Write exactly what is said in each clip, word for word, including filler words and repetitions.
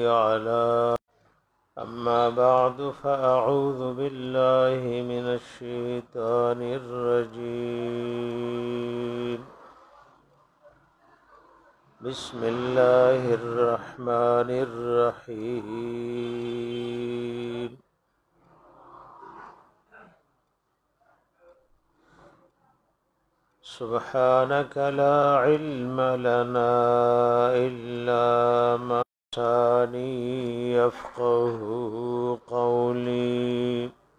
على أما بعد فأعوذ بالله من الشيطان الرجيم بسم الله الرحمن الرحيم سبحانك لا علم لنا إلا ما علمتني يفقه قولي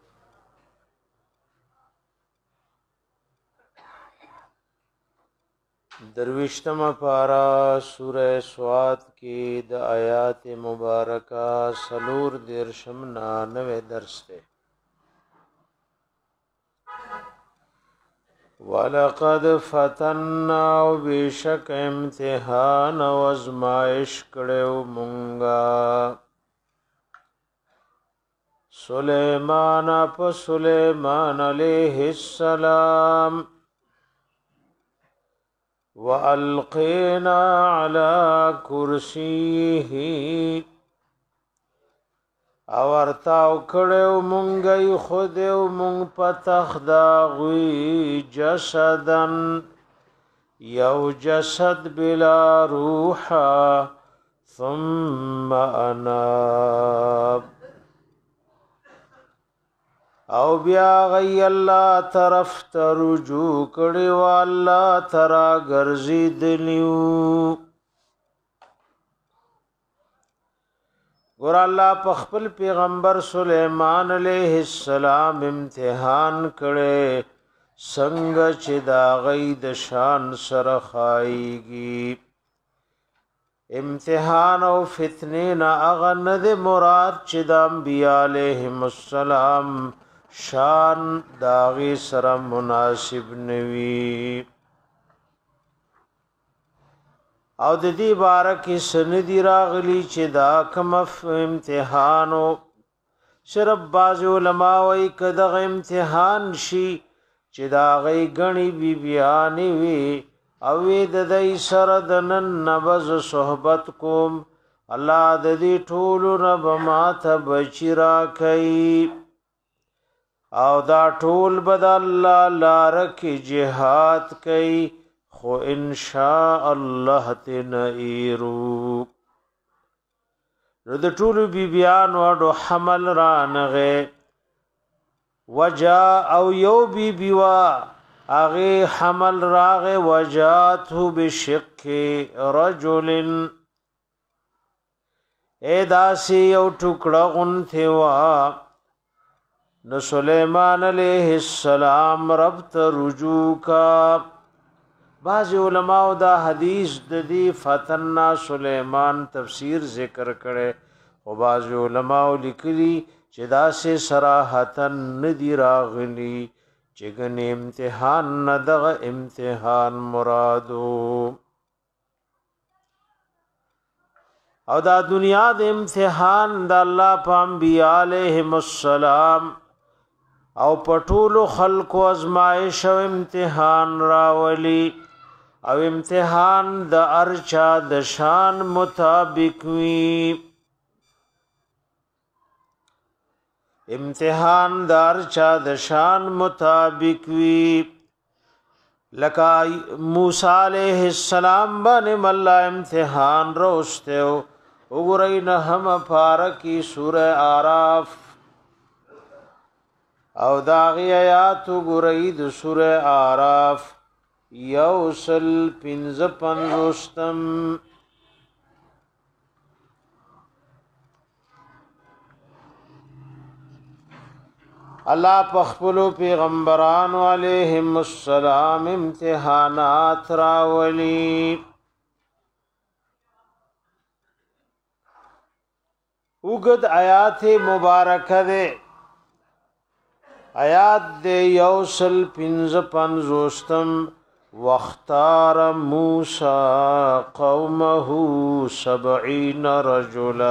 درویشتم پارا سورہ سواد کی د آیات مبارکہ سلور درشم نانوے درس دے وَلَقَدْ فَتَنَّا وَبِشَكَ امتحان وَازْمَائِشْ کڑیو مونگا سلیمان پا سلیمان علیہ السلام وَأَلْقِينَا عَلَى كُرْسِيهِ او ارتاو کړو مونږی خودیو مونږ پتخ دا غوی جسدن یو جسد بلا روحا ثم اناب او بیا غی الله طرف ته رجوع کړو الله ترا ګرځیدلیو ګور الله په خپل پیغمبر سلیمان علیہ السلام امتحان کړي څنګه چې دا غي د شان سره خایږي امتحان او فتنه نه اغه نه مراد چې د انبیاء علیهم السلام شان داغي سره مناسب نوي او د دې بارکه سندی راغلی چې دا کوم امتحانو صرف باز علماء وی کده امتحان شي چې دا غي غني بي بیان وی او د دې سره د نن نبز صحبت کوم الله د دې ټول رب ماته بچرا کوي او دا ټول بد الله لار کې jihad کوي خو ان شاء الله تنئرو نو د ټولو بی بیان وړو حمل رانغه وجا او یو بی بیوا اغه حمل راغه وجاته بشق رجل اداسی یو ټوکړه غون تھوا نو سليمان عليه السلام رب ته رجوع کا بعض علماء دا حدیث د دې فتننا سلیمان تفسیر ذکر کړي او بعض علماء لیکلي چې دا سه صراحتن ندی راغلی چې ګن امتحان نه دغه امتحان مرادو او دا دنیا د امتحان د الله په انبیاء علیهم السلام او پټولو خلق او ازمایش او امتحان راولي او امتحان د ارچا د شان مطابق وی امتحان د ارچا د شان مطابق وی لکه موسی علیہ السلام باندې مل امتحان روسته وګورئ نه هم فارکی سوره اعراف او داغی آیات وګورئ د سوره اعراف یوسل پنز پنزوستم الله پخپلو پیغمبرانو علیهم السلام امتحانات راولی وګد آیات مبارکه ده آیات ده یوسل پنز پنزوستم واختار موسى قومه سبعين رجلا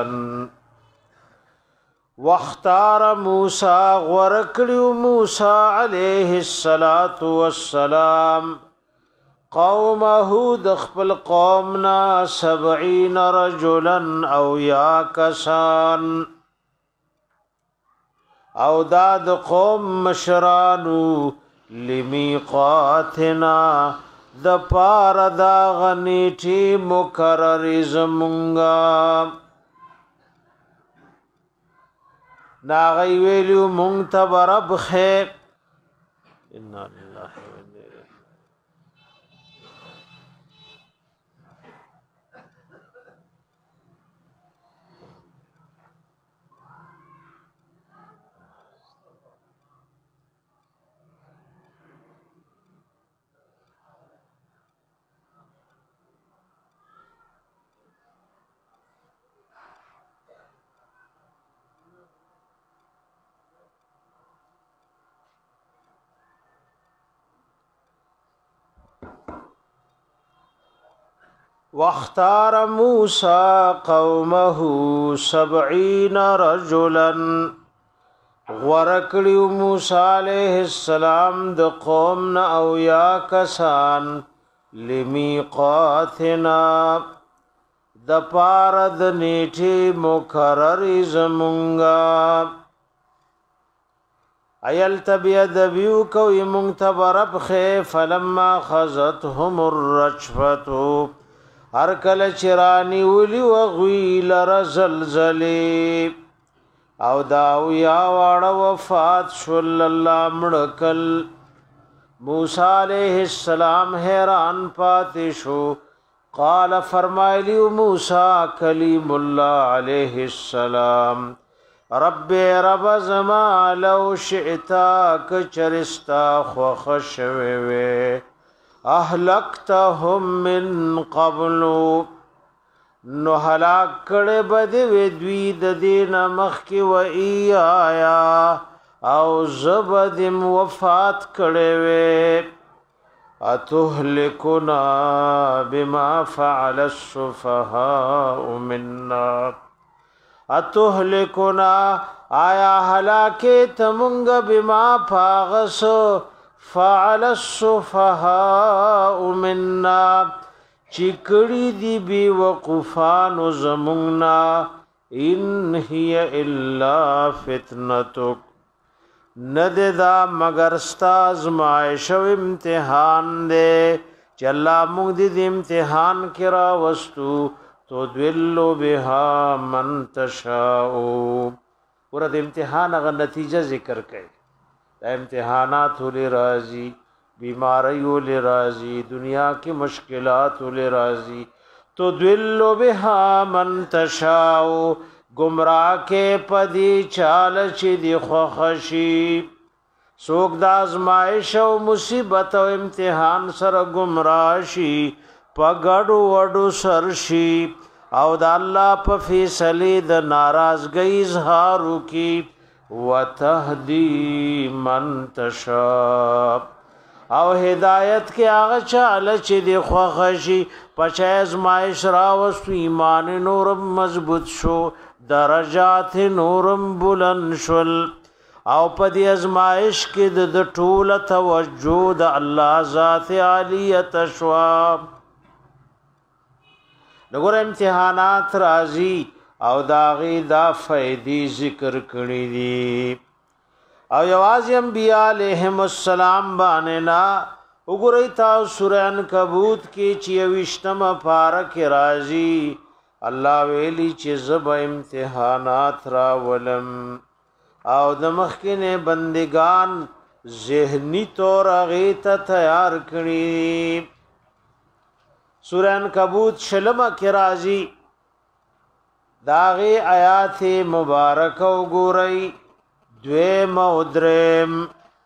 واختار موسى غورکړو موسی عليه الصلاه والسلام قومه د خپل قومنا سبعین رجلا او یا کسان او دا د قوم مشرانو لمیقاتنا د پار دا غنیټی مقرر زمونگا ناغی ویلیو مونگتب رب خیب انا للہ و انا الیہ واختار موسى قومه سبعين رجلا ورکړیو موسی علیہ السلام د قوم او یا کسان لمیقاتنا د پار د نیټه مقرر زمونگا ایل تبیا دبیو کوي منتبرب خ فلما خذتهم الرجفه هر کله چرانی ولی وغوی لر زلزلی او داو یا واړه وفات شل الله مړکل موسی علیہ السلام حیران پاتې شو قال فرمایلی موسی کلیم الله علیہ السلام رب رب زما لو شئتا کچرستا خو خشوي اهلكتهم من قبل نو هلاک کړه بد وی دوی د دین مخ کی و ایایا او زبدم وفات کړه وی اتهلكنا بما فعل السفهاء منا اتهلكنا آیا هلاکه تمنګ بما فاغسو فعل السفهاء منا چکڑی دی بی وقفان زموننا ان هی الا فتنتک نددا مگر استاز مائش و امتحان دے چلا مونگ دی دی امتحان کرا وستو تو دولو بها من تشاؤ پورا دی امتحان اگر نتیجہ ذکر کئی امتحانات لی راضی بیماریوں لی راضی دنیا کی مشکلات لی راضی تو دلو بها من تشاؤ گمراہ کے پدی چال چی دی خوخشی سوک دا ازمائش و مصیبت و امتحان سر گمراشی پگڑو وڈو سرشی او دا اللہ پا فیصلی دا ناراضگی اظہارو کی وتهدي من تشاء او هدایت کې هغه چاله چې دی خوښي پچایز مایش را وست ایمان نورم مضبوط شو درجات نورم بلند شول او په دې ازمایش کې د ټول توجه د الله ذات عالیت شوا لګور امتحانات راځي او داغی دا فیدی ذکر کړی دی او یوازې انبیاء علیہم السلام باننا وګورئ تاسو سورہ عنکبوت کې چې وشتم پارک راځي الله ویلی چې زب امتحانات را ولم او د مخکینه بندگان ذهنی طور هغه ته تیار کړی سورہ عنکبوت شلمه کې راځي داغی آیات مبارک و گوری دویم و درم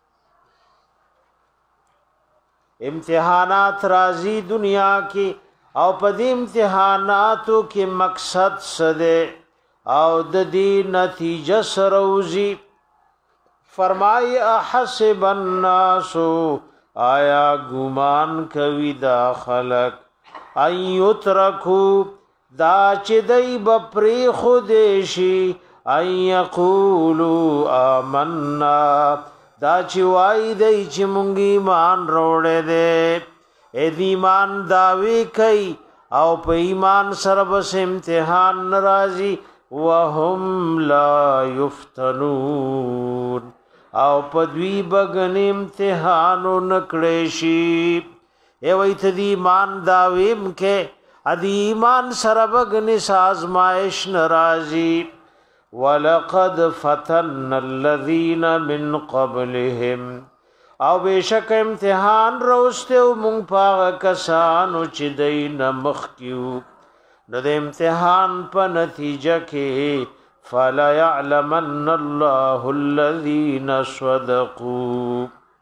امتحانات رازی دنیا کی او پدی امتحاناتو کی مقصد سدے او ددی نتیجہ سروزی فرمائی احسب الناسو آیا گمان کوي دا خلق ایترکو دا چې دای بپری خودشي اي یقولوا آمنا دا چې وای دای چې مونږ ایمان وروړې دي اې د ایمان داوی کوي او په ایمان سره بس امتحان ناراضي وهم لا یفتنون او په دوی بغن امتحان نکړې شي ای وای ته د ایمان داویم کې ادي ایمان سره بغن سازمائش ناراضي ولقد فتن الذين من قبلهم او بشک امتحان روسته مونږ پاغه کسانو چې دین مخ کیو نو د امتحان په نتیجه کې فلا يعلمن الله الذين صدقوا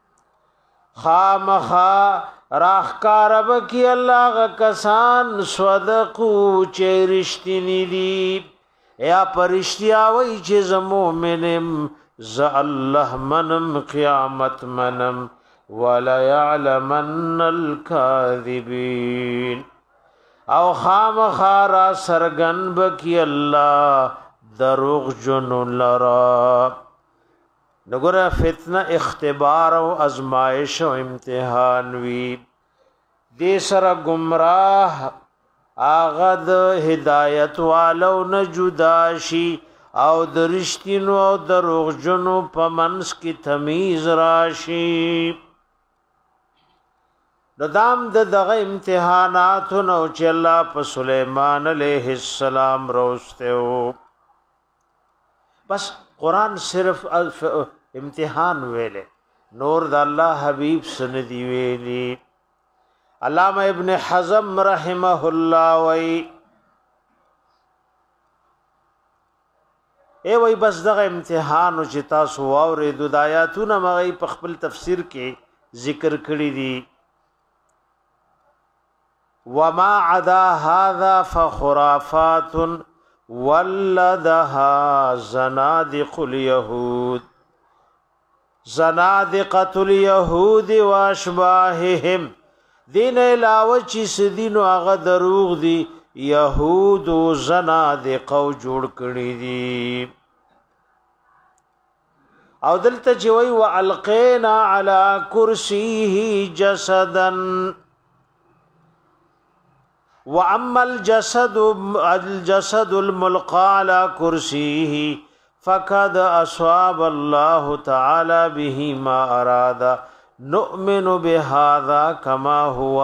خامخا راخکارب کی الله غ کسان صدقو چې رښتینی دي یا پرشتیا وای چې ز مؤمنم ز الله منم قیامت منم ولا يعلمن الكاذبين او خامخارا سرغن بکی الله دروغ جن لرا نګره فتنه اختبار او ازمائش او امتحان وی دې سره گمراه اغه د هدایت والو نه جدا شي او درشتینو او دروغجنو په منس کی تمیز راشي ندام د دغه امتحانات نو چې الله په سليمان عليه السلام روسته بس قران صرف امتحان ویلے نور د الله حبیب سندی ویلی علامہ ابن حزم رحمه الله وی ای وی بس دغه امتحان او چې تاسو واورې د آیاتونه مغی په خپل تفسیر کې ذکر کړی دي وما عدا هذا فخرافات ولدها زنادق اليهود زنادقه اليهود واشباههم دین علاوه چې سدینو هغه دروغ دي يهود او زنادقه جوړ کړی دي او دلته چې وی والقینا علی کرسیه جسدا واما الجسد الجسد الملقى على كرسيه فقد اصاب الله تعالى به ما اراد نؤمن بهذا كما هو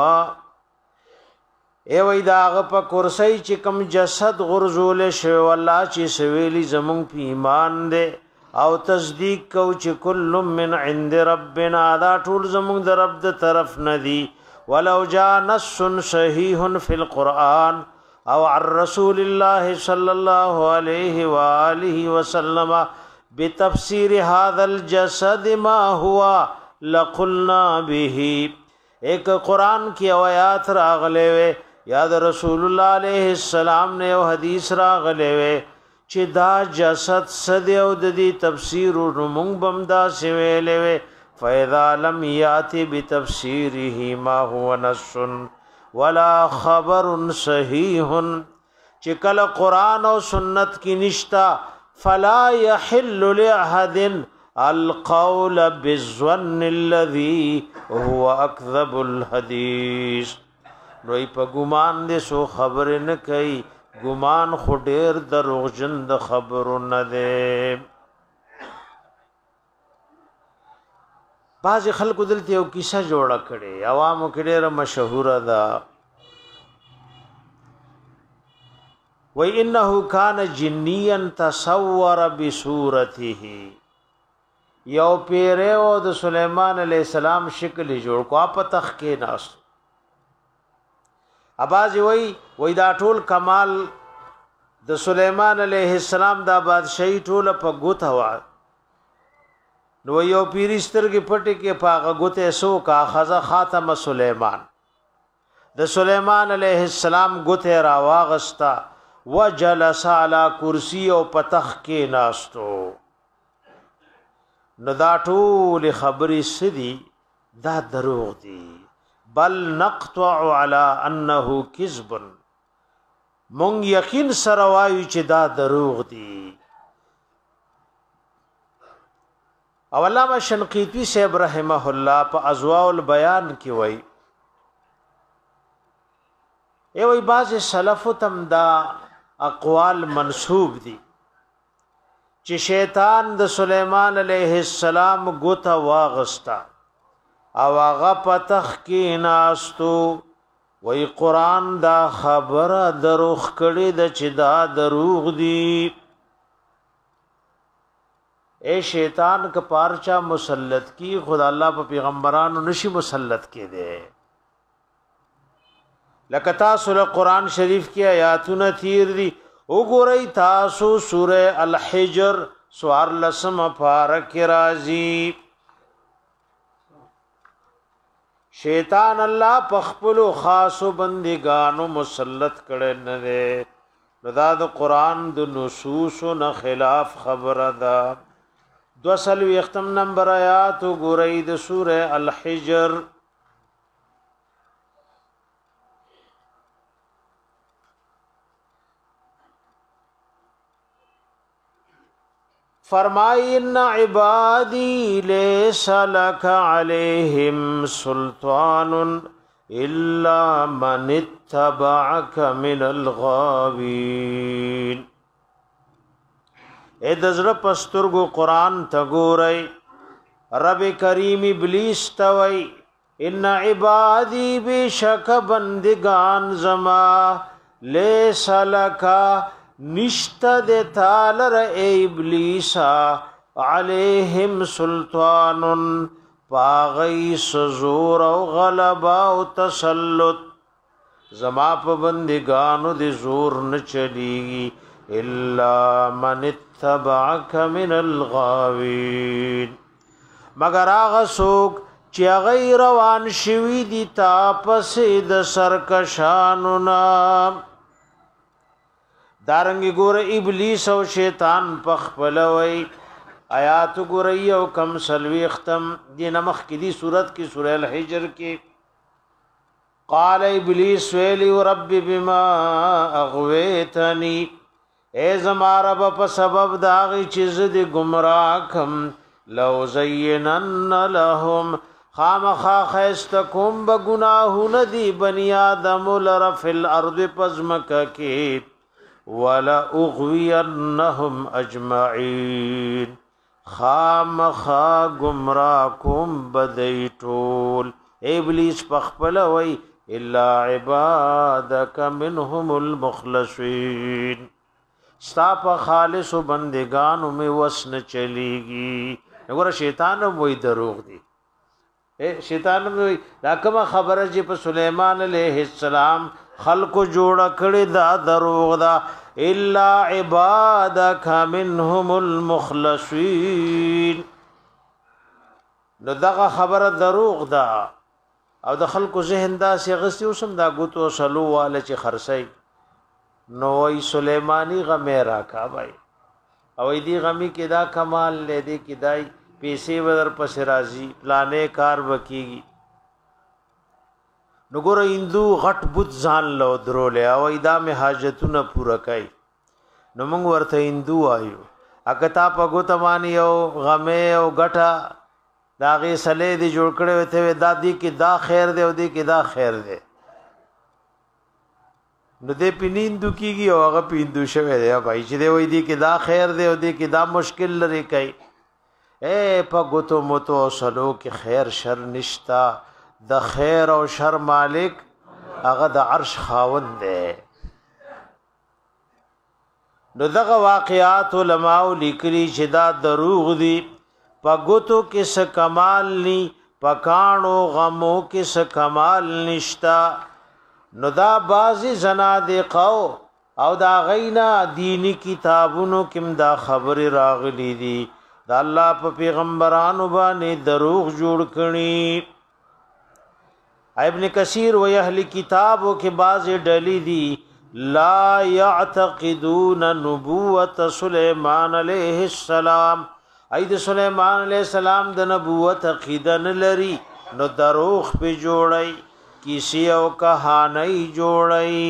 ای وای داغه په کرسی چې کم جسد غرزول شو الله چې سویلی زمون په ایمان دے او تصدیق کو چې کل من عند ربنا دا ټول زمون د رب د طرف ندی ولو جاء نص صحيح في القرآن او عن رسول الله صلى الله عليه وآله وسلم بتفسير هذا الجسد ما هو لقلنا به ایک قرآن کی آیات راغلے وے یاد رسول الله علیہ السلام نے او حدیث راغلے وے چې دا جسد صد او د دې تفسیر مونږ بمدا سی ویلې وے فاذا لم ياتي بتفسيره ما هو نص ولا خبر صحيح چې کله قران او سنت کی نشتا فلا يحل لاحد القول بالظن الذي هو اكذب الحديث نوې په ګمان دې سو خبر نه کوي ګمان خو ډېر دروغجن د خبرو نه ده بعض خلکو دلته یو کیسه جوړه کړي عوامو کې ډېر مشهور ده و انه کان جنيا تصور بصورته یو پیره او د سليمان عليه السلام شکل جوړ کو په تخ کې ناس اباځي وای وای دا ټول کمال د سليمان عليه السلام دا بادشاہي ټول په ګوت هوا نو یو پیریستر کې پټه کې پاغه ګوته سو کا خزا خاتم سليمان د سليمان عليه السلام ګوته را واغستا وجلس على کرسی او پتخ کې ناستو نو دا ټول خبرې سدي دا دروغ دي بل نقطع على انه كذب مونږ یقین سره وایو چې دا دروغ دي او علامه شنقیطی صاحب رحمه الله په اضواء البیان کې وایي ای وای باز سلف تم دا اقوال منسوب دي چې شیطان د سليمان عليه السلام ګوته واغستا او هغه پتخ کې ناستو وای قران دا خبره دروغ کړي د چې دا دروغ دي اے شیطان ک پارچا مسلط کی خدا الله په پیغمبرانو نشي مسلط کې دي لکه تاسو له قران شریف کې آیاتونه تیر دي وګورئ تاسو سوره الحجر سوار لسم پارک راځي شیطان الله پخپلو خاصو بندگانو مسلط کړي نه ده رضا د قران د نصوص نه خلاف خبره ده دوسل وختم نمبر آیات وګورئ د سوره الحجر فرمائی ان عبادی لیس لک علیہم سلطان الا من اتبعک من الغاوین اے دزر پسترگو قرآن تگورئی رب کریم ابلیس توئی ان عبادی بے شک بندگان زما لیس لکا نشتا دے تالر اے ابلیسا علیہم سلطان پاغی سزور و غلبا و تسلط زما پا بندگانو دے زور نچلیگی الا من اتبعک من الغاوین مگر آغا سوک چی غیر روان شوی دی تاپسی د سرکشانو نام دارنګ ګور ابلیس او شیطان پخپلوي آیات ګور یو کم سلوي ختم دی نمخ کی دی صورت کی سورہ الحجر کی قال ابلیس ویلی رب بما اغویتنی اے زما رب په سبب داغي چیز دی گمراه کم لو زینن لهم خامخا خیستکم بگناہ ندی بنی آدم لرف الارض پزمک کی ولا اغوینهم اجمعین خامخا گمراکم بدیتول ابلیس پخپل وی الا عبادک منهم المخلصین ستا پا خالص و بندگانو میں وسن چلیگی نگورا شیطان وی دروغ دی شیطان وی لاکما خبر جی پا سلیمان علیہ السلام خلق جوڑا کړي دا دروغ دا الا عبادک منهم المخلصین نو دغه خبره دروغ دا او د خلق ذهن دا سی غسی وسم دا غوتو سلو واله چې خرسي نو وی سليماني غمه راکا بھائی او دې غمی کې دا کمال لې دې کې دای پیسې ودر پس راضي پلانې کار وکيږي نګور هندو غټ بوت ځان لو درولې او ایدا می حاجتونه پوره کای نو موږ ورته هندو آیو اکتا پګوت مانی او غمه او غټه داغه سلې دی جوړ کړي وته دادی کې دا خیر دی او دی کې دا خیر دی نو دې پینیندو کیږي او هغه پیندو شوی دی بھائی چې دی وې دی کې دا خیر دی او دی کې دا مشکل لري کای اے پګوتو متو سلو کې خیر شر نشتا د خیر او شر مالک هغه د عرش خاوند دی نو دغه واقعات علماء لیکلي چې دا دروغ دي پګوتو کې څه کمال ني پکانو غمو کې څه کمال نشتا نو دا بازي زنادقو او دا غینا دینی کتابونو کې دا خبر راغلي دي دا الله په پیغمبرانو باندې دروغ جوړ کړي ابن کثیر و اهل کتابو کې باز ډلی دي لا يعتقدون نبوت سليمان عليه السلام اید سليمان عليه السلام د نبوت عقیده نه لري نو دروغ په جوړي کیسی او کہانی جوړي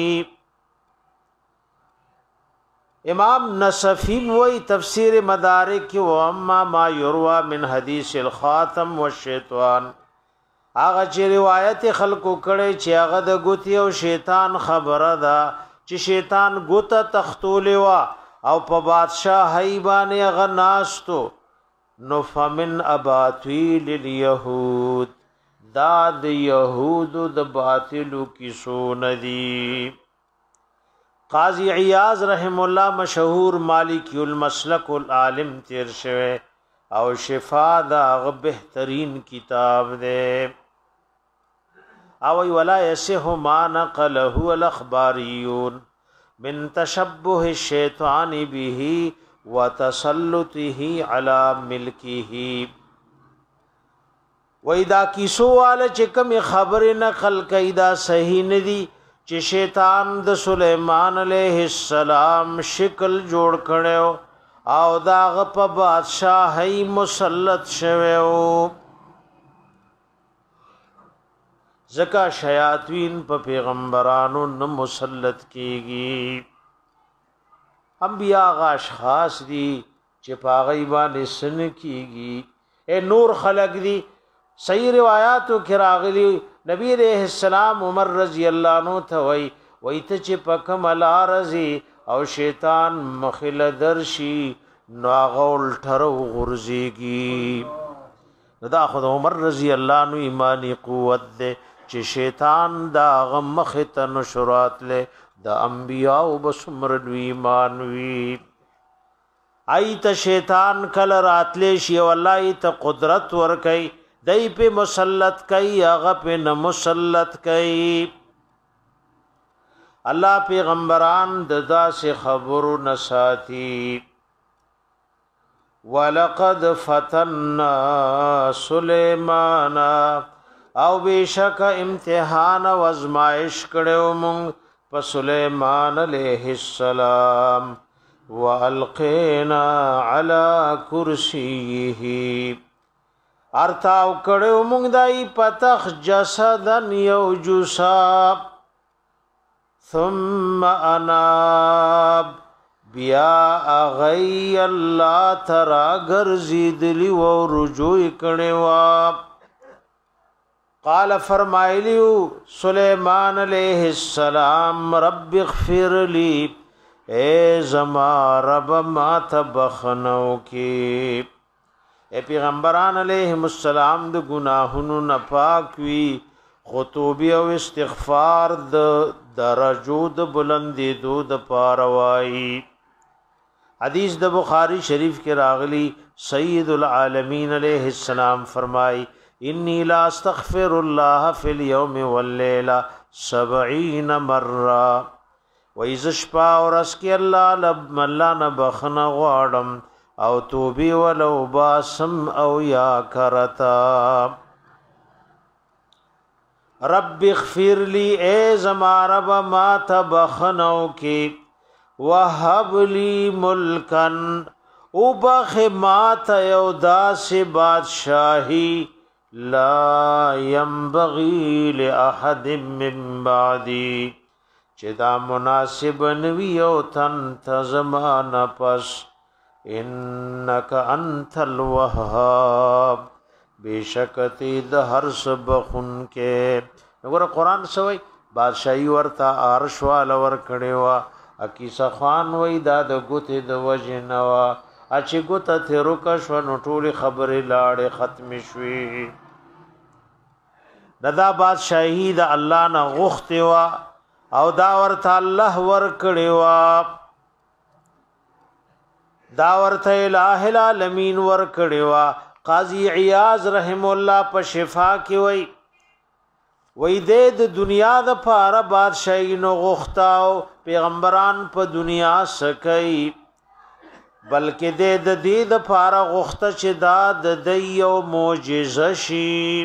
امام نصفی وی تفسیر مدارک و اما ما یروى من حدیث الخاتم والشیطان هغه چې روایت خلکو کړي چې هغه د ګوتی او شیطان خبره ده چې شیطان ګوته تختولې وا او په بادشاہ هیبانه هغه ناستو نو فمن اباطیل الیهود دا د یهودو د باطلو کیسو ندی. قاضی عیاض رحم الله مشهور مالکی المسلک العالم تیر شوه او شفا دا غ بهترین کتاب ده او ولا يصح ما نقله الاخباريون من تشبه الشيطان به وتسلطه على ملكه. وېدا کیسو والا چې کوم خبر نقل کیدا صحیح ندي چې شیطان د سليمان عليه السلام شکل جوړ کړو او داغ په بادشاہي مسلط شوو. زکا شیاطین په پیغمبرانو نه مسلط کیږي. انبیاء غاش خاص دي چې پاغي باندې سن کیږي. اے نور خلق دي. صحیح روایتو کې راغلي نبی رحم السلام عمر رضی الله عنه ته وای وای ته چې پکم الارزي او شیطان مخل درشي نو غول ټرو غرزيږي. دا خود عمر رضی الله عنه ایمانی قوت ده چې شیطان دا غمخ ته نشرات له د انبیاء وبسمر ایمان وی. ایت شیطان کل راتلې شی والله ته قدرت ور کوي دای په مسلط کوي هغه په نه مسلط کوي. الله پیغمبران ددا سے خبرو نساتی. ولقد فتنا سليمان او بشک امتحان و ازمائش کړو مونږ په سليمان عليه السلام والقینا علی کرسیه ارتاو کړو مونږ دای پتخ جسدن یوجسا ثم اناب بیا اغی الله ترا غرزیدلی و رجوع کړو. قال فرمایلیو سلیمان علیہ السلام رب اغفر لی اے زما رب ما تبخنو کی. اے پیغمبران علیہم السلام د گناہونو نپاک وی خطوبی او استغفار د درجو د بلندی دو د پاروائی. حدیث د بخاری شریف کے راغلی سید العالمین علیہ السلام فرمائی انی لا استغفر الله فی اليوم واللیلہ سبعین مرہ. ویزش پا ورس کی اللہ لب ملانا بخن غوارم او توبی ولو باسم او یا کرتا. رب اغفر لی اے زما رب ما تبخنو کی وحب لی ملکن او بخ ما تیودا سے بادشاہی لا ينبغي لاحد من بعدي چې دا مناسب نوی او تن تزمان پس انك انت الوهاب بشکتی د هر سبخن کې. وګوره قران سوی بادشاہي ورته عرش وال ور کړي وا اکیسا خان وای دا د ګوته د وجنوا اچ ګوته ته روکا شو نو ټول خبره لاړې ختم شوي. ددا بادشاہی د الله نه غوښتي وا او دا ورته الله ور کړي وا دا ورته الہ العالمین ور کړي وا. قاضی عیاض رحم الله په شفا کې وای وای د دنیا د پاره بادشاہی نو غوښتاو پیغمبران په دنیا سکي بلکې د دې د پاره غوښته چې دا د دیو معجزه شي.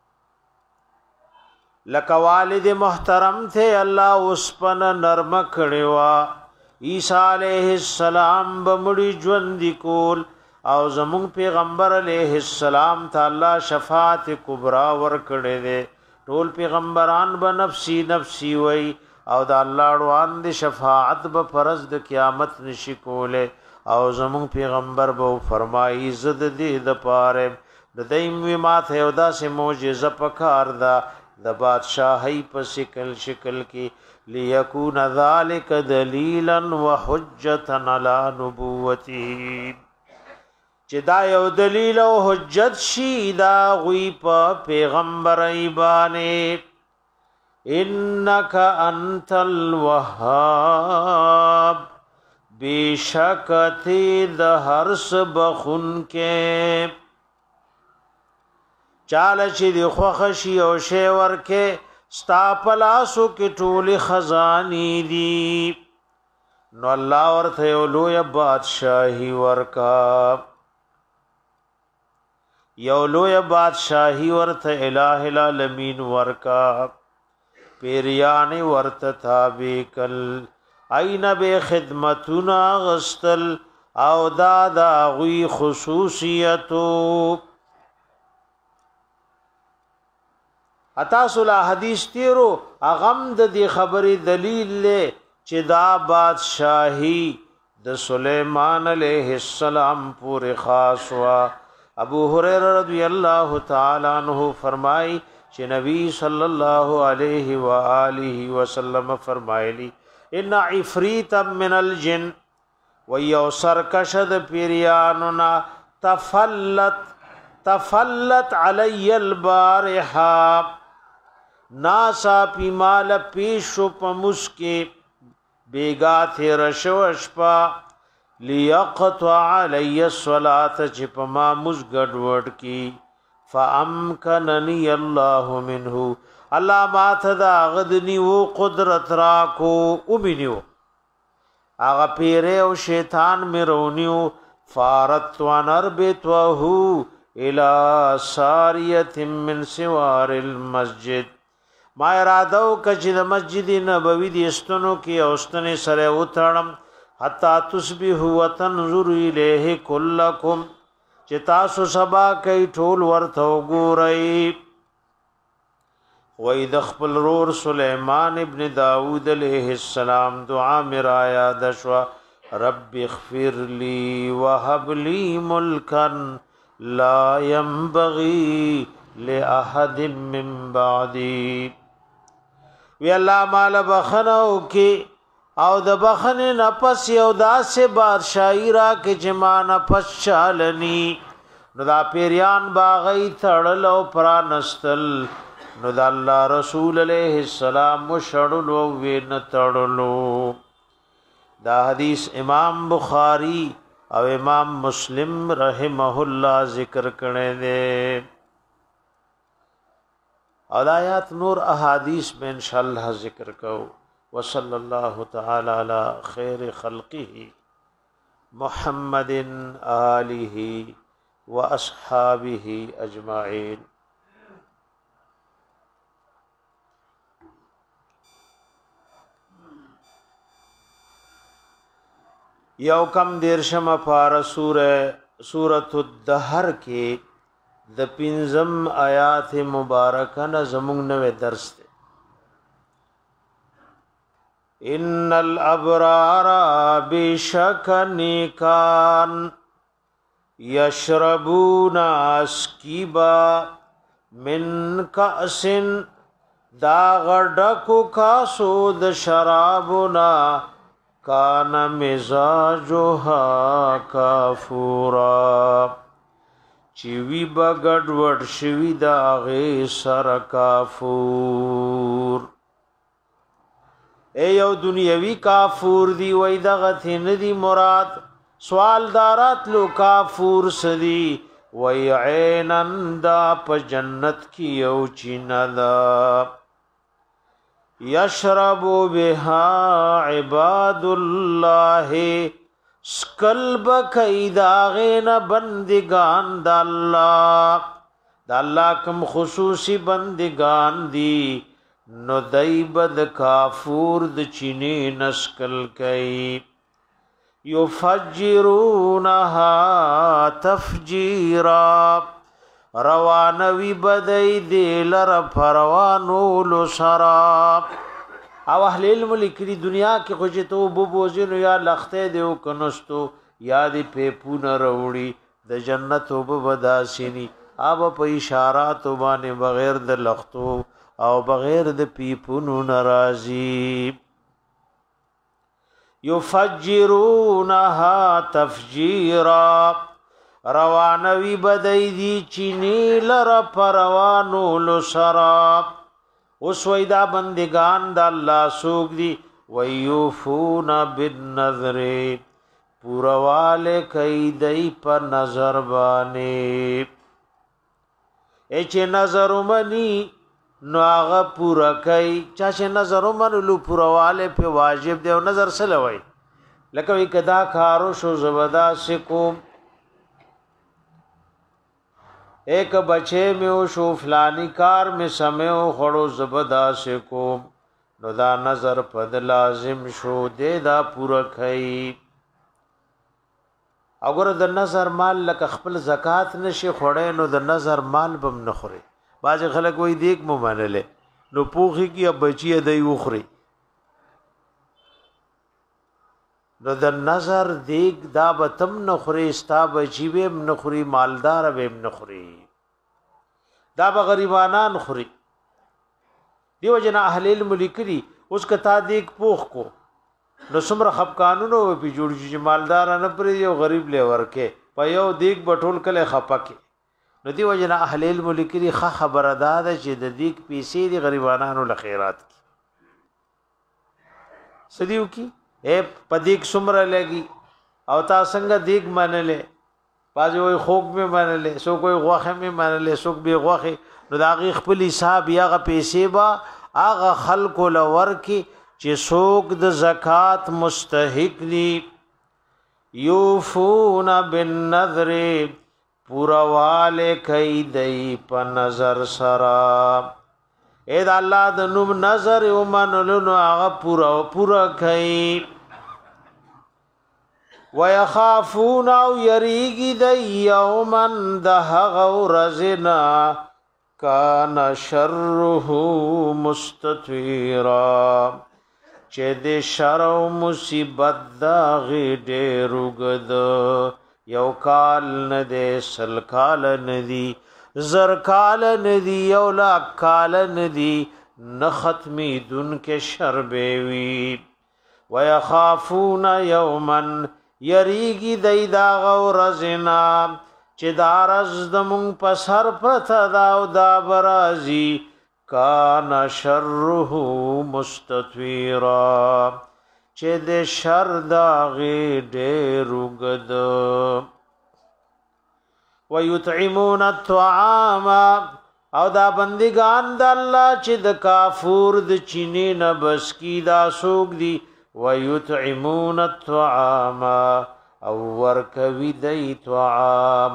لکه والد محترم تھے اللہ اسپن نرم کړوا عیسی علیہ السلام بمړي ژوند کول او زمون پیغمبر علیہ السلام تعالی شفاعت کبرا ور کړي دي. ټول پیغمبران به نفسی نفسی وای او د الله روان دي شفاعت به فرض د قیامت نشي کوله او زمون پیغمبر به فرمایي زد دې د پاره د دیم ما ته یو داسې معجزه پکار ده د بادشاہي په شکل شکل کې ليكون ذلك دلیلا وحجتا علی نبوته چې دا یو دلیل او حجت شي دا غوی په پیغمبر ایبانه انک انت الوهاب بیشکتی د هرس بخون کې چاله چې دی خوخشی او شی ورکه ستا پلاسو کې ټولي خزانی دي نو الله ورته یو لوی بادشاہي ورکا یو لوی بادشاہي ورته الٰه العالمین ورکا پیریان ورته تابع کل عین به خدمتنا غستل او دا دا غوی خصوصیتو اتاسو لا حدیث تیرو اغم د دې خبرې دلیل له چې دا بادشاہي د سليمان عليه السلام پورې خاص وا ابو هريره رضی الله تعالی عنہ فرمای چې نبی صلی الله علیه و آله وسلم فرمایلی ان عفریت من الجن ويو سرکشد پیریاننا تفلت تفلت علی البارحه ناسا پی مال پیشو پا مسکے بیگا تھی رشو اشپا لیقطع علی الصلاة چپ ما مزگڑ وڑ کی فامکننی اللہ منہو اللہ مات دا غدنی و قدرت راکو امینیو آغا پیرے و شیطان مرونیو فارت و نربت وہو الى ساریت من سوار المسجد ما ارادو کچی د مسجد نبوی دی استنو کی اوستن سره وتړم حتا تصبحوا وتنظر الیه کلکم چې تاسو سبا کوي ټول ورته وګورئ وې د خپل رور سليمان ابن داود علیہ السلام دعا میرا یاد شوا رب اغفر لی وهب لی ملکا لا ينبغي لاحد من بعدی وی الله مال بخنو کې او د بخنه نفس یو داسې بادشاہی را کې جمان نفس چالنی نو دا پیریان باغی تړل او پرانستل نو دا الله رسول علیہ السلام مشړل او وین تړلو دا حدیث امام بخاری او امام مسلم رحمه الله ذکر کړي دي آیات نور احادیث میں انشاءاللہ ذکر کو وصلی اللہ تعالی علی خیر خلقه محمد آلہ و اصحابہ اجمعین یو کم دیرشم پارا سورہ سورۃ الدہر کے د پنځم آیات مبارکه نه زموږ نوې درس دی ان الابرار بشک نیکان یشربون اسکیبا من کأس دا غډکو کاسو د شرابنا کان مزاجها کافورا چوی بغډ وډ شوی دا غي سر کافور اے یو دنیاوی کافور دی وای دغه تین دی مراد سوال دارات لو کافور سدی وای عینن دا په جنت کی یو چیندا یشرب بها عباد الله سکلب کیدا غین بندگان د الله د الله کوم خصوصی بندگان دی نو دایبد کافور د چینه نسکل کای یفجرونها تفجیرا روانوی بدای دلر پروانو لسراب او اهل علم لیکلی دنیا کې خوجته بو بوزینو یا لخته دیو کنستو یا دی پیپون روړي د جنت وب بداسینی اب په اشارات باندې بغیر د لختو او بغیر د پیپونو ناراضي یفجرونها تفجیرا روانوی بدای دی چینی لر پروانو لسرا اس ویدا بندگان دا اللہ سوک دی ویوفون بالنظر پوروال کئی دی پا نظر بانے ایچے نظر منی نو آغا پورا کئی چاچے نظر منلو پوروال پہ واجب دے و نظر سلوئی لکوی کدا کارو شو زبدا سکوم ایک بچے میں او شو فلانی کار میں سمیو خڑو زبدا سکوم نو دا نظر پد لازم شو دے دا پورا کئی اگر د نظر مال لک خپل زکات نشي خړې نو د نظر مال بم نخوري باز خلک وای دیک مو منله نو پوخي کی بچی دی وخري نو د نظر دیک دا بتم نخوري استا بچی ویم نخوري مالدار ویم نخوري دا به غریبانان خوري دیو جنا اهل علم لیکري اوس کتا دیک پوخ کو نو سمره خپ قانونو په جوړ شي مالدار نه پرې یو غریب له ورکه په یو دیک بټول کله خپکه نو دی وجنه اهل علم لیکري خ خبره ده چې د دیک پیسې دی غریبانو له خیرات کی سدیو کی اے پدیک سمره لګي او تا څنګه دیک منلې پاجو وي خوګ می منلې سو کوئی غوخه می منلې سو به غوخه نو دا غي خپل حساب یاغه پیسې با اغه خلق لور کی چې څوک د زکات مستحق دي یوفون بالنذر پورواله کوي دای په نظر سرا اې دا الله د نوم نظر او منلو هغه پورا پورا کوي ويخافون او يريغي د يومن ده غورزنا کان شره مستطيرا چې د شر او مصیبت دا غي ډېرګد یو کال نه د سل کال ندي زر کال ندي یو لا کال ندي نه ختمي دن کې شر بيوي ويخافون يوما يريغي ديدا غورزنا چې دارز د مون په سر پرته دا او دا برازي کان شره مستطيرا چې د شر دا غي ډېرګد ويطعمون الطعام او دا بندگان د الله چې د کافور د چینه نه بس کی دا سوق دي ويطعمون الطعام او ورکوي دی طعام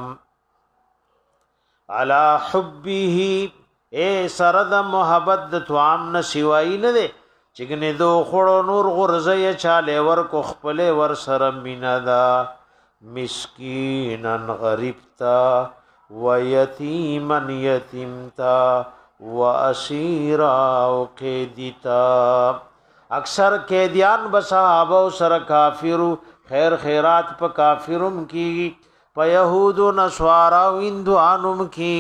على حبه اے سرد محبت د طعام نه سیوای نه دي چګنه دو خړو نور غرزه چاله ور کو خپل ور سره مینا دا مسکینن غریب تا و یتیمن یتیم تا و اسیرا او قیدیتا اکثر قیدیان بصحابه سره کافرو خیر خیرات په کافرم کی په يهودو نصارا او هندوانم کی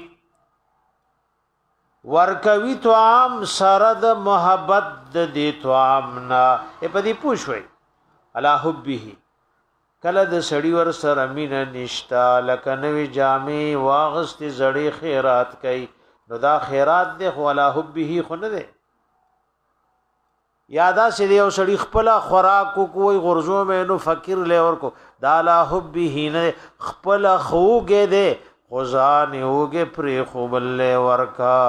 ورکوي تو عام سره د محبت د دې تو عامنا په دې پوښوي الله حبه کله د سړی ور سره مين نشتا لکه نوې جامې واغست زړې خیرات کوي نو دا خیرات دی خو الله حبه خو نه دی یادا سې یو سړی خپل خوراک کوی غرزو مې نو فقیر لور کو دا الله حبه نه خپل خوګه دی غزان یوګه پری خوبل ورکا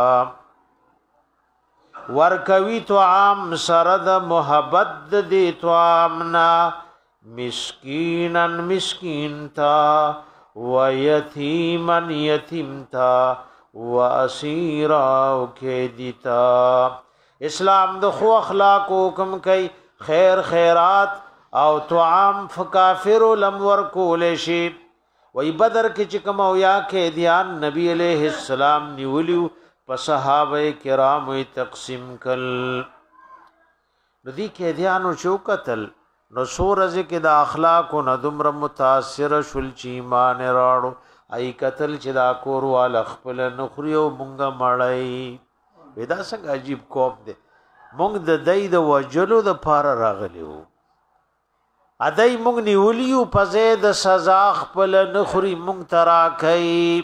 ورکوي تو عام سرد محبت دی تو عامنا مسکینن مسکین تا و یتیمن یتیم تا و اسیرا او کیدیتا اسلام د خو اخلاق حکم کوي خیر خیرات او تو عام فکافر لم ورکول شي وی بدر کې چې کوم او یا کې دیان نبی علیہ السلام نیولیو په صحابه کرام وی تقسیم کل ردی کې دیانو چوکتل نو سورز کې د اخلاق او ندمر متاثر شول چې ایمان راړو ای قتل چې دا کور وال خپل نخري او مونږه مړی ودا څنګه عجیب کوم دی مونږ د دای د وجلو د پار راغلیو ادای مونږ نیولیو په زید سزا خپل نخري مونږ ترا کوي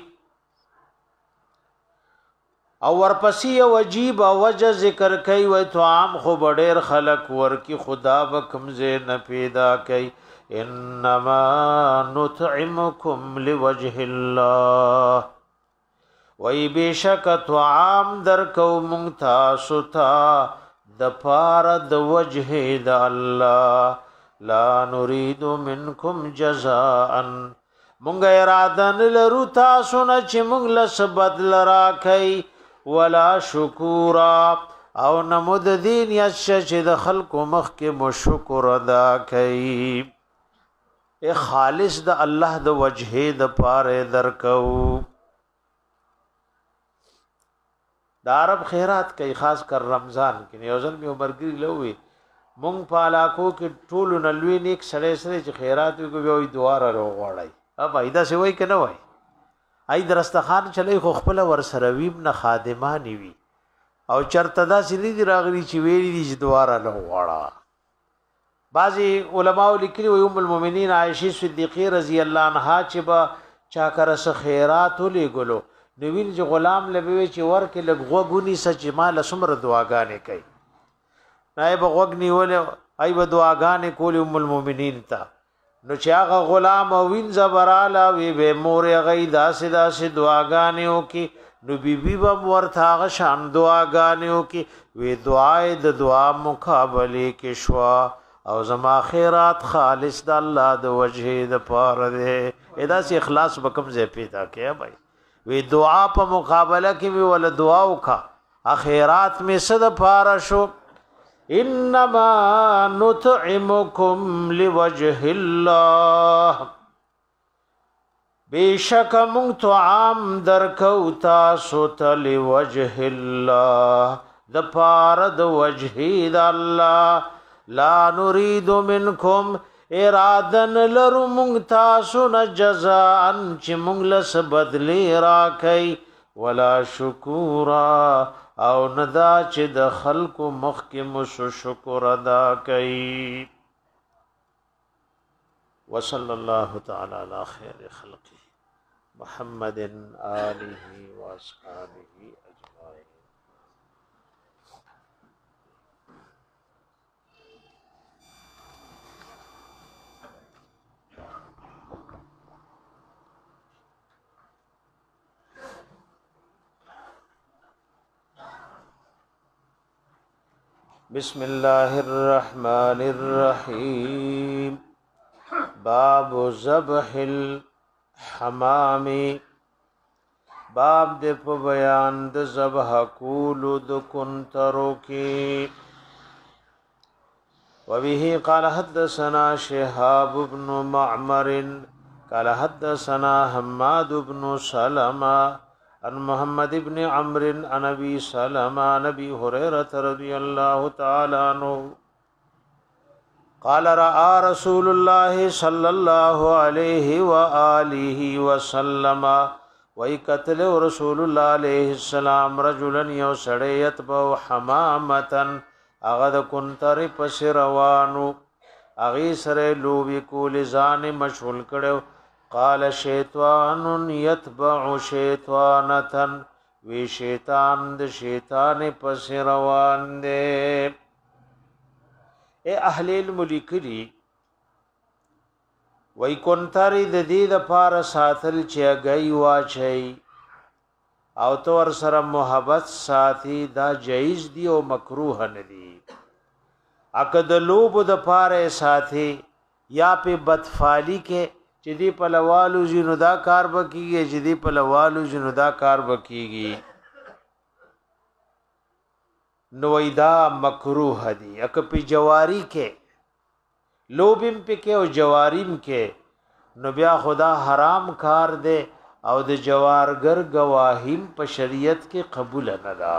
او ورپسې وجیب وجه ذکر کوي و طعام خو ډېر خلق ورکی خدا وکم زه نه پیدا کوي انما نطعمكم لوجه الله وای بشک طعام درکو مونږ تاسو ته د پار د وجه د الله لا نريد منكم جزاء مونږ اراده نه لرو تاسو نه چې مونږ لس بدل راکړي ولا شکورا او نمود دین یش چې د خلکو مخ کې مو شکر ادا کوي ای خالص د الله د وجه د پاره درکو د عرب خیرات کوي خاص کر رمضان کې یو ځل می عمرګری لوي مونږ په علاقو کې ټول نلوي نیک سړی سره چې خیرات وي دعا را وغوړای اب ایدا سی وای کنه وای ای درستخان چلی خو خپل ور سره ویم نه خادمانی وی او چرته دا سری دی راغلی چې ویری دي چې دواره نه وړه بعضی علماء لیکلي وي ام المؤمنین عائشه صدیقه رضی الله عنها چې با چا کر س خیرات لګلو نوین چې غلام لبوي چې ورکه لګغونی سچ مال سمر دعاګانې کوي نائب غوګنی ول ای و دعاګانې کول ام المؤمنین ته نو چې هغه غلام او وین زبراله وی به مور غي داسې داسې دعاګانیو کې نو بي بي بم ورته هغه شان دعاګانیو کې وی دعای د دعا مقابله کې شوا او زما خیرات خالص د الله د وجه د پاره ده ادا سي اخلاص بکم زه پیدا کیا بھائی وی دعا په مقابله کې وی ول دعا وکا اخیرات می صد پاره شو انما نطعمكم لوجه الله بیشک مون طعام درکو تاسو ته لوجه الله د پار د وجه د الله لا نريد منكم ارادن لرو مون تاسو نه جزاء چې مون لس بدلی راکای ولا شکورا او ندا چې د خلکو مخ کې مو شکر ادا کوي وصلی الله تعالی علی خیر خلقه محمد آله و اصحابه اجمعین بسم الله الرحمن الرحیم باب ذبح الحمام باب د په بیان د ذبح کول د کنترو کې وبه قال حدثنا شهاب بن معمر قال حدثنا حماد بن سلمہ عن محمد بن عمرو عن ابي سلمة عن ابي هريره رضي الله تعالى عنه قال راى رسول الله صلى الله عليه واله وسلم ويقتل رسول الله عليه السلام رجلا يسريت بو حمامه اغد كنتر پس روانو اغي سره لوبي کول ځان مشغول کړو قال شیطان یتبع شیطانتن وی شیطان د شیطان پس روان دے اے اهل الملک دی وی کونتری د دې د پار ساتل چې گئی واچي او تور سره محبت ساتي دا جایز دی او مکروه نه دی عقد لوب د پار ساتي یا په بدفالی کې چې دی په لوالو جنو دا کار بکیږي چې دی په لوالو جنو دا کار بکیږي نویدا مکروه دی اک په جواری کې لوبم په کې او جواریم کې نو بیا خدا حرام کار دی او د جوارګر گواهیم په شریعت کې قبول نه ده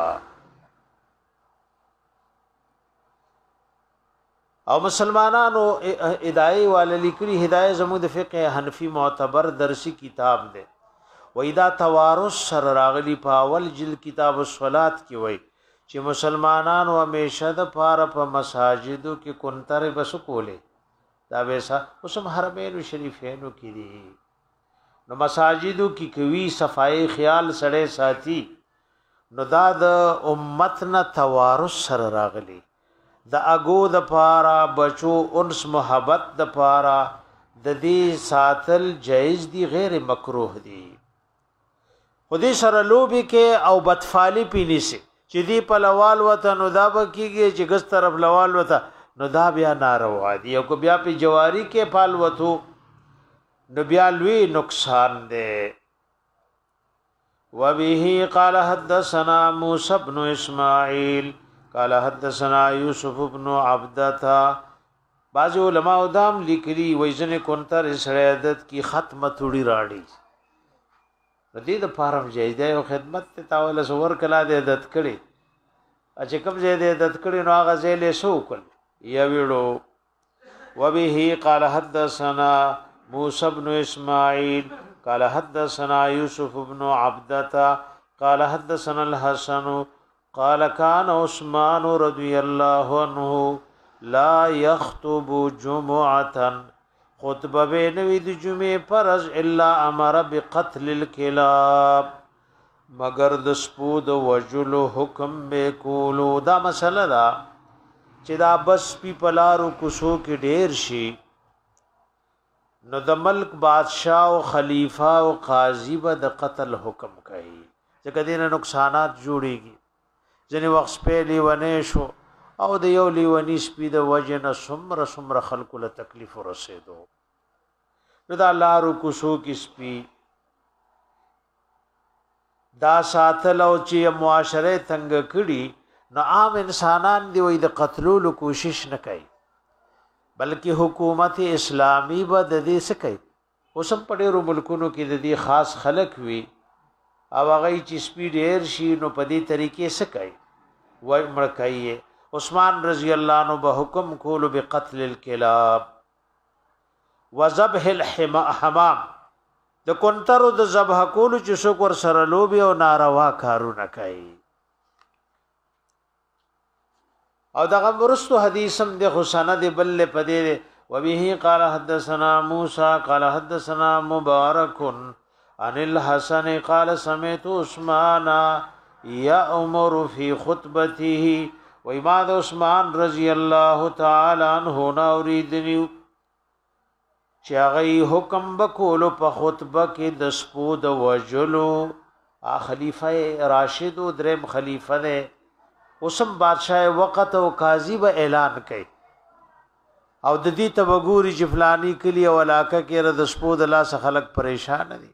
او مسلمانانو ادعای والا لیکلی هدایت زموږ د فقه حنفی معتبر درسی کتاب دی وېدا توارث سره راغلی په اول جلد کتاب الصلات کې وای چې مسلمانانو همیشه د پاره په مساجدو کې کونتر بس کوله دا ویسا اوسم حرمین شریفینو کې دي نو مساجدو کې کوي صفای خیال سړې ساتي نو دا د امت نه توارث سره راغلی د اگو د پاره بچو انس محبت د پاره د دې ساتل جایز دي غیر مکروه دي خودي سره لوبي کې او بدفعلی پینی سي چې دی په لوال وته نو دا به کیږي چې ګس طرف لوال وته نو دا بیا ناروا دي او کو بیا په جواری کې پال وته نو بیا لوی نقصان ده وبه قال حدثنا موسى بن اسماعيل قال حدثنا يوسف بن عبدتا بعض علماء دام لیکلي وایزنه کونتر سره عادت کی ختمه توڑی راړي دې د فارم جایزه او خدمت ته تاول سور کلا دې عادت کړي چې کوم ځای دې عادت کړي نو هغه ځای له سو کړ یا ویړو وبه قال حدثنا موسى بن اسماعيل قال حدثنا يوسف بن عبدتا قال حدثنا الحسن قال كان عثمان رضي الله عنه لا يخطب جمعه خطبه به نوی د جمعه فرض الا امر بقتل الكلاب مگر د سپود وجل حکم به کولو دا مسله دا چې دا بس پی پلارو کوسو کې ډیر شي نو د ملک بادشاہ او خلیفہ او قاضی به د قتل حکم کوي چې کدی نه نقصانات جوړيږي ځنې وخت په لیونه شو او د یو لیونی سپید وجنه سمره سمره خلق له تکلیف ورسېدو نو دا لارو کوسو کې سپی دا ساتل او چې معاشره تنگ کړي نو عام انسانان دی وې د قتلولو کوشش نه کوي بلکې حکومت اسلامی به د دې څه کوي اوسم په ډېرو ملکونو کې د دې خاص خلک وي او هغه چې سپی ډېر شي نو په دې طریقې څه کوي وای مړ کوي عثمان رضی الله عنه به حکم کولو بقتل الكلاب وذبح الحمام د کونترو د ذبح کولو چې څوک ور سره لوبي او ناروا کارونه کوي او دغه ورستو حدیثم د حسنه د بل پدې وبه قال حدثنا موسى قال حدثنا مبارك عن الحسن قال سمعت عثمان يأمر في خطبته وإمام عثمان رضی الله تعالی عنہ نوریدنی چاغي حکم بکولو په خطبه کې د سپود وجلو خلیفہ راشد او دریم خلیفہ نے اوسم بادشاہ وقت او قاضی به اعلان کړي او د دې تبګوري جفلانی کلی او علاقه کې رد سپود الله سره خلق پریشان دي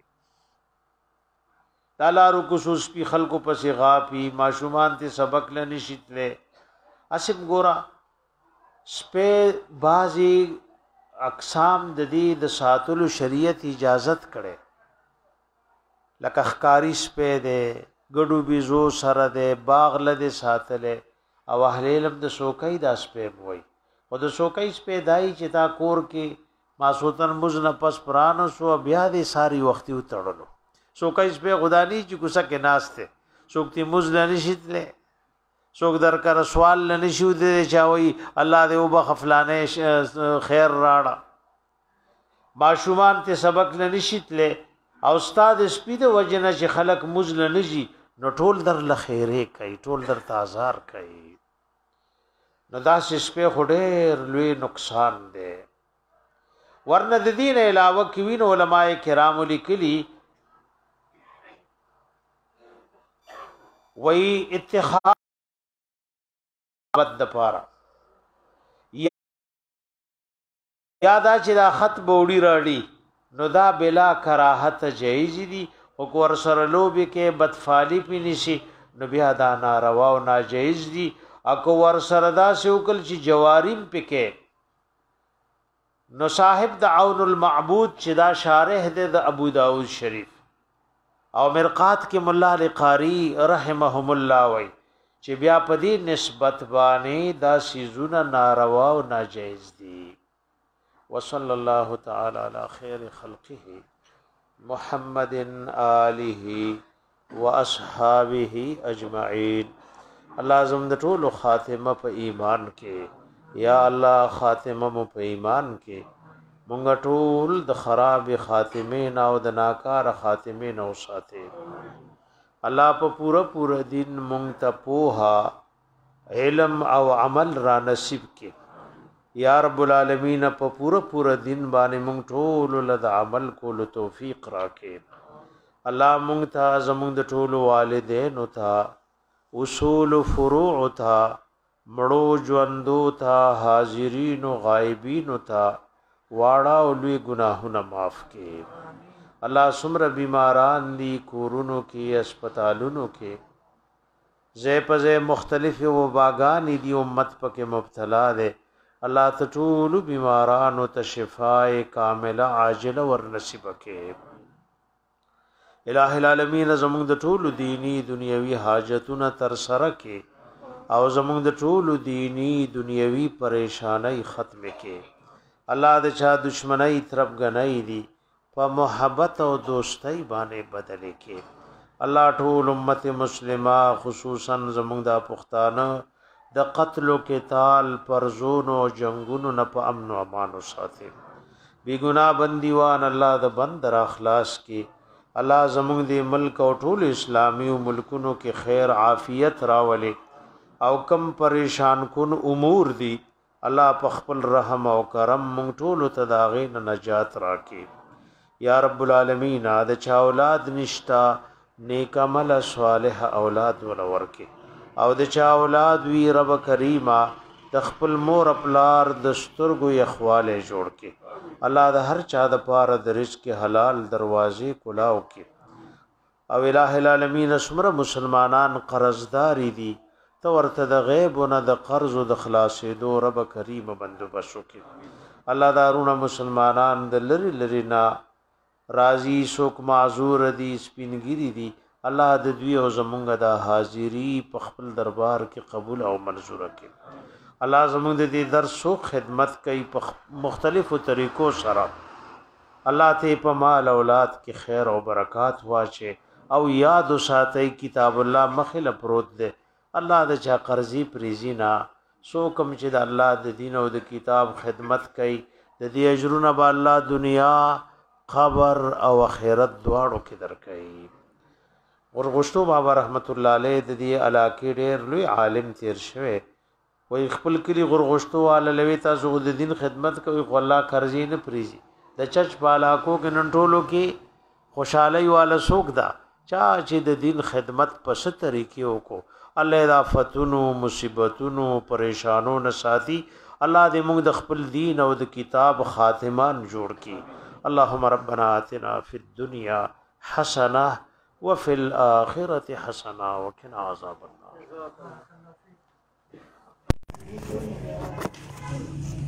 تعالی خصوص په خلکو پسې غاپی ماشومان ته سبق لنی شتله اسب ګورا سپه بازي اقسام د دې د ساتلو شریعت اجازت کړي لکه خکاری سپه ده ګډو بيزو سره ده باغ لده ساتله او اهل علم د سوکای د سپه وای او د سوکای سپه دای چې تا کور کې ماسوتن مزن پس پرانو سو بیا دې ساری وختي وتړلو سوکای سپه خدانی چې کوسه کې ناشته سوکتی مزن نشیتله څوک در کر سوال نه شو دې چاوي الله دې وب خفلانه خیر راړه ماشومان ته سبق نه نشیتله او استاد سپید وجنه چې خلق مزل نجي نو ټول در لخیره کوي ټول در تازار کوي نو دا سپه خډیر لوی نقصان دی ورنه د دین علاوه کوي علماء کرام لیکلي وی اتخاذ بد پارا یادا چې دا خط بوډي راړي نو دا بلا کراهت جایز دي او ور سره لوبي کې بدفعلی پینشي نو بیا دا ناروا او ناجایز دي اكو ور سره دا سوکل چې جواریم پکې نو صاحب د عون المعبود چې دا شارح د ابو داود شریف او مرقات کې مولا علی قاری رحمهم الله وای چې بیا په دې نسبت باندې دا سيزونه ناروا او ناجایز دي وصلی الله تعالی علی خیر خلقه محمد آله واصحابه اجمعین. الله زم د ټولو خاتمه په ایمان کې، یا الله خاتمه مو په ایمان کې، مونږ ټول د خراب خاتمه نه او د ناکار خاتمه نه وساته. الله په پورا پورا دین مونږ ته پوها علم او عمل را نصیب کې. یا رب العالمین په پورا پورا دین باندې مونږ ټول له عمل کولو توفیق راکې. الله مونږ ته زمونږ د ټولو والدینو ته اصول فروع ته مړو ژوندو ته حاضرین او غایبین ته واړه او لوی ګناهونه معاف کړي. الله سمره بیماران دي کورونو کې هسپتالونو کې زې پزې مختلف وباګان دي امت پکې مبتلا ده. الله ته ټول بیمارانو ته شفای کامله عاجله ور نصیب کړي. الٰه العالمین زموږ د ټول دینی دنیوي حاجتونه تر سره کړي او زموږ د ټول دینی دنیوي پریشانای ختم کړي. الله د چا دشمنی طرف غنۍ دي په محبت او دوستۍ باندې بدل کړي. الله ټول امت مسلمه خصوصا زموږ د پښتانه د قتل او قتال پرزونو او جنگونو نه په امن او امان وساتي. بی ګناه بندیوان الله د بندر اخلاص کې. الله زموږ د ملک او ټول اسلامي ملکونو کې خیر عافیت راولي او کم پریشان کن امور دي الله په خپل رحم او کرم مونږ ټول ته داغې نجات راکړي. یا رب العالمین د چا اولاد نشتا نیک عمل صالح اولاد ولور کې او د چا اولاد وی رب کریما د خپل مور خپلار د سترګو یخواله جوړ کې. الله د هر چا د پاره د رزق حلال دروازې کلاو کې. او الٰه العالمین اسمره مسلمانان قرضداري دي تو ورته د غیب نه د قرض او د خلاصې دو رب کریم بندوبس وکړي. الله دارونه مسلمانان د لری لری نا راضی سوک معذور دي سپینګری دي الله د دوی او زمونږ د حاضری په خپل دربار کې قبول او منظور کړي. الله زمونږ د دې درس او خدمت کوي په مختلفو طریقو سره. الله ته په مال اولاد کې خیر او برکات واچي او یاد ساتي کتاب الله مخله پروت ده. الله د چا قرضی پریزی نه سو کم چې د الله د دین او د کتاب خدمت کوي د دې اجرونه به الله دنیا قبر او آخرت دواړو کې درکړي. ورغشتو بابا رحمت الله علیه د دې علاقې ډېر لوی عالم تیر شوی وای خپل کلی غرغشتو والا لوي تاسو د دین خدمت کوي خو الله قرضی نه پریزي. د چچ بالاکو کې ننټولو کې خوشحالي والا سوق دا چا چې د دین خدمت په ست طریقې وکړو الله دا فتونو مصیبتونو پریشانو نه ساتي. الله دې موږ د خپل دین او د کتاب خاتمان جوړ کړي. اللهم ربنا آتنا فی الدنيا حسنه وفي الاخره حسنه وقنا عذاب النار.